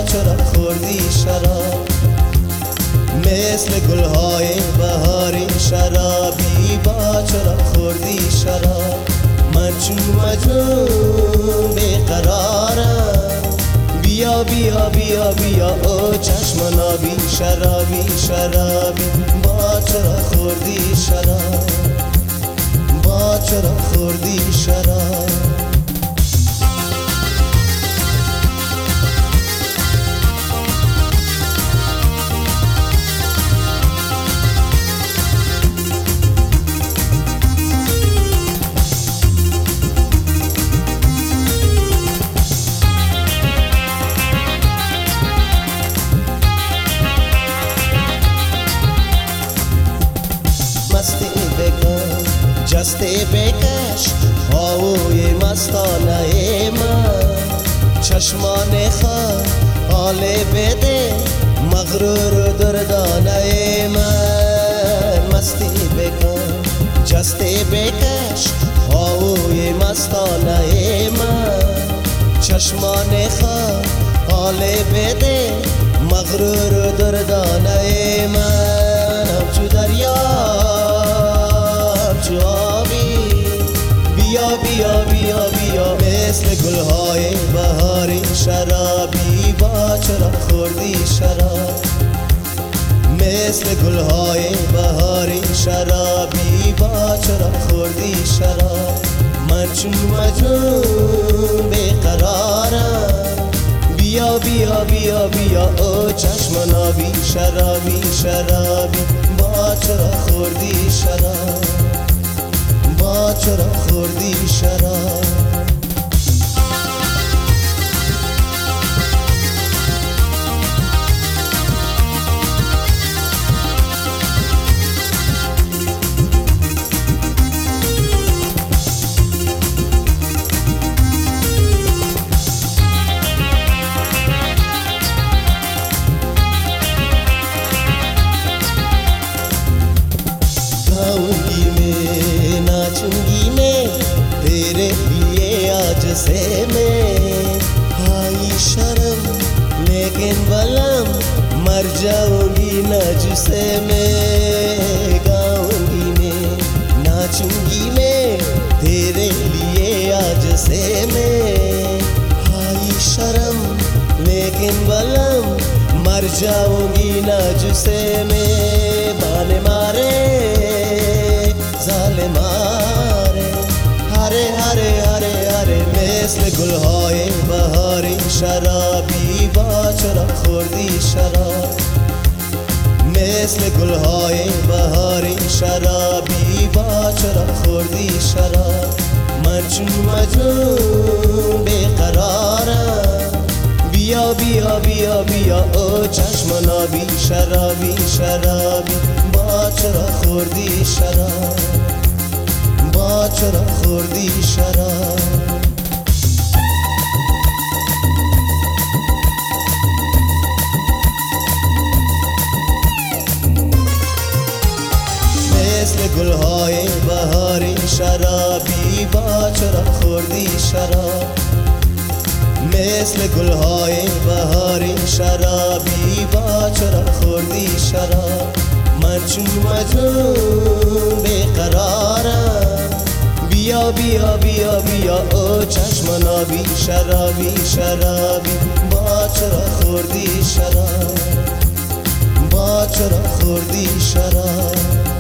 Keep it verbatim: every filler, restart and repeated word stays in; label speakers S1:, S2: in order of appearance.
S1: چرا خوردی شراب؟ مثل گلهای بهاری شرابی با چرا خوردی شراب؟ من چون مجنون بیقرارم، بیا بیا بیا بیا او چشم نابی شرابی شرابی با چرا خوردی شراب؟ با چرا خوردی شراب؟ مستی بکن جستی بکش آوی مستانه من، چشمان خواه حال بده مغرور دردانه من. مستی بکن جستی بکش آوی مستانه من، چشمان خواه حال بده مغرور دردانه من. همچو دریا بیا بیا بیا بیا مثل گلهای بهاری شرابی با چرا خوردی شراب؟ مثل گلهای بهاری شرابی با چرا خوردی شراب؟ من چون مجنون بیقرارم، بیا بیا بیا بیا او چشم نابی شرابی شرابی با چرا خوردی شراب؟ با چرا خوردی شراب؟ गाऊंगी मैं नाचूंगी मैं तेरे लिए आज से मैं, हाई शर्म लेकिन बलम मर जाऊंगी नज से मैं। गाऊंगी मैं नाचूंगी मैं तेरे लिए आज से मैं, हाई शर्म लेकिन बलम मर जाऊंगी नज से मैं। बाने मारे जाले मारे हरे हरे हरे हरे مثل گلهای بهاری شرابی با چرا خوردی شراب؟ مثل گلهای بهاری شرابی با چرا خوردی شراب؟ من چون مجنون بیقرارم، بیا بیا بیا بیا او چشم نابی شرابی شرابی با چرا خوردی شراب؟ با چرا خوردی شراب؟ مثل گلهای بهاری شرابی با چرا خوردی شراب؟ مثل گلهای بهاری شرابی با چرا خوردی شراب؟ من چون مجنون بیقرارم، بیا بیا بیا بیا او چشم نابی شرابی شرابی با چرا خوردی شراب؟ با چرا خوردی شراب؟